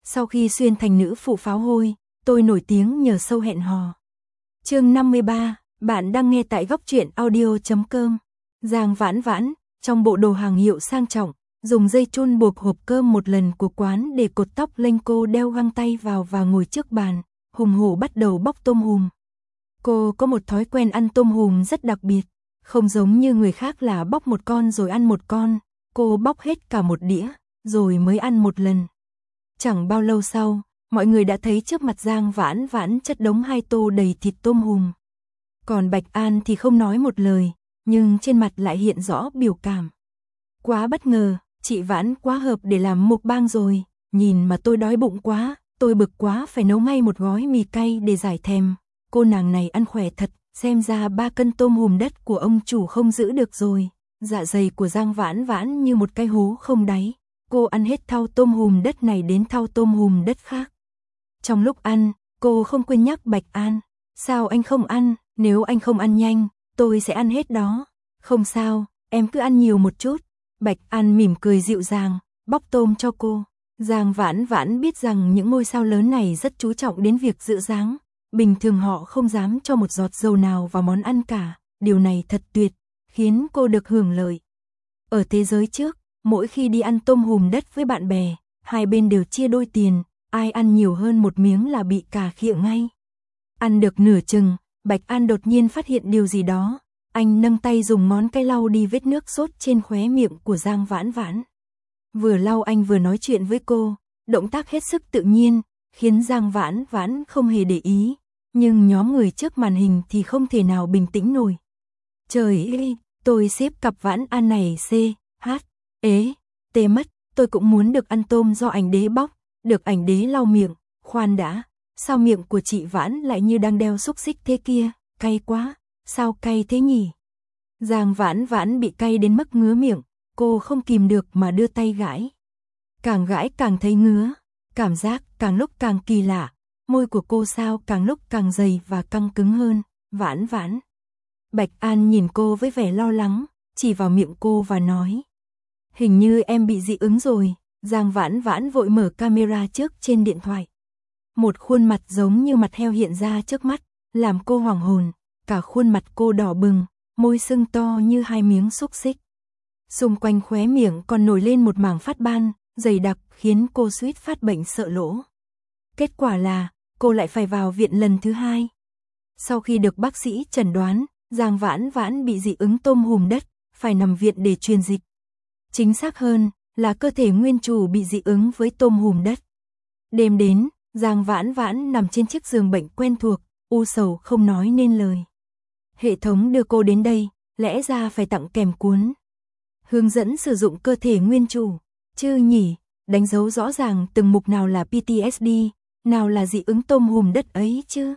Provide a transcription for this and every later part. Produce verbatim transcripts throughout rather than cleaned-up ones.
Sau khi xuyên thành nữ phụ pháo hôi, tôi nổi tiếng nhờ show hẹn hò. Chương năm mươi ba, bạn đang nghe tại góc truyện audio chấm com. Giang Vãn Vãn, trong bộ đồ hàng hiệu sang trọng, dùng dây chun buộc hộp cơm một lần của quán để cột tóc lênh, cô đeo găng tay vào và ngồi trước bàn, hùng hổ bắt đầu bóc tôm hùm. Cô có một thói quen ăn tôm hùm rất đặc biệt, không giống như người khác là bóc một con rồi ăn một con, cô bóc hết cả một đĩa, rồi mới ăn một lần. Chẳng bao lâu sau, mọi người đã thấy trước mặt Giang Vãn Vãn chất đống hai tô đầy thịt tôm hùm. Còn Bạch An thì không nói một lời, nhưng trên mặt lại hiện rõ biểu cảm. Quá bất ngờ, chị Vãn quá hợp để làm mukbang rồi, nhìn mà tôi đói bụng quá, tôi bực quá phải nấu ngay một gói mì cay để giải thèm. Cô nàng này ăn khỏe thật, xem ra ba cân tôm hùm đất của ông chủ không giữ được rồi. Dạ dày của Giang Vãn Vãn như một cái hố không đáy. Cô ăn hết thau tôm hùm đất này đến thau tôm hùm đất khác. Trong lúc ăn, cô không quên nhắc Bạch An. Sao anh không ăn, nếu anh không ăn nhanh, tôi sẽ ăn hết đó. Không sao, em cứ ăn nhiều một chút. Bạch An mỉm cười dịu dàng, bóc tôm cho cô. Giang Vãn Vãn biết rằng những ngôi sao lớn này rất chú trọng đến việc giữ dáng. Bình thường họ không dám cho một giọt dầu nào vào món ăn cả. Điều này thật tuyệt, khiến cô được hưởng lợi. Ở thế giới trước, mỗi khi đi ăn tôm hùm đất với bạn bè, hai bên đều chia đôi tiền, ai ăn nhiều hơn một miếng là bị cà khịa ngay. Ăn được nửa chừng, Bạch An đột nhiên phát hiện điều gì đó. Anh nâng tay dùng ngón cái lau đi vết nước sốt trên khóe miệng của Giang Vãn Vãn. Vừa lau anh vừa nói chuyện với cô, động tác hết sức tự nhiên, khiến Giang Vãn Vãn không hề để ý. Nhưng nhóm người trước màn hình thì không thể nào bình tĩnh nổi. Trời ơi, tôi xếp cặp Vãn An này C, H, ế, tê mất, tôi cũng muốn được ăn tôm do ảnh đế bóc, được ảnh đế lau miệng, khoan đã, sao miệng của chị Vãn lại như đang đeo xúc xích thế kia, cay quá, sao cay thế nhỉ? Giang Vãn Vãn bị cay đến mức ngứa miệng, cô không kìm được mà đưa tay gãi. Càng gãi càng thấy ngứa, cảm giác càng lúc càng kỳ lạ, môi của cô sao càng lúc càng dày và căng cứng hơn. Vãn Vãn. Bạch An nhìn cô với vẻ lo lắng, chỉ vào miệng cô và nói. Hình như em bị dị ứng rồi. Giang Vãn Vãn vội mở camera trước trên điện thoại. Một khuôn mặt giống như mặt heo hiện ra trước mắt, làm cô hoảng hồn, cả khuôn mặt cô đỏ bừng, môi sưng to như hai miếng xúc xích. Xung quanh khóe miệng còn nổi lên một mảng phát ban, dày đặc khiến cô suýt phát bệnh sợ lỗ. Kết quả là, cô lại phải vào viện lần thứ hai. Sau khi được bác sĩ chẩn đoán, Giang Vãn Vãn bị dị ứng tôm hùm đất, phải nằm viện để truyền dịch. Chính xác hơn, là cơ thể nguyên chủ bị dị ứng với tôm hùm đất. Đêm đến, Giang Vãn Vãn nằm trên chiếc giường bệnh quen thuộc, u sầu không nói nên lời. Hệ thống đưa cô đến đây, lẽ ra phải tặng kèm cuốn hướng dẫn sử dụng cơ thể nguyên chủ, chứ nhỉ, đánh dấu rõ ràng từng mục nào là pê tê ét đê, nào là dị ứng tôm hùm đất ấy chứ.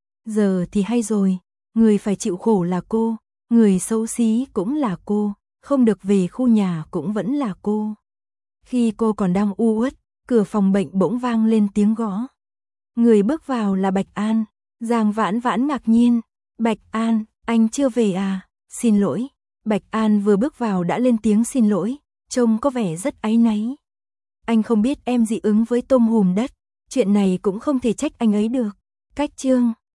Giờ thì hay rồi, người phải chịu khổ là cô, người xấu xí cũng là cô, không được về khu nhà cũng vẫn là cô. Khi cô còn đang u uất, cửa phòng bệnh bỗng vang lên tiếng gõ. Người bước vào là Bạch An. Giang Vãn Vãn ngạc nhiên. Bạch An, anh chưa về à? Xin lỗi. Bạch An vừa bước vào đã lên tiếng xin lỗi, trông có vẻ rất áy náy. Anh không biết em dị ứng với tôm hùm đất, chuyện này cũng không thể trách anh ấy được. Cách chương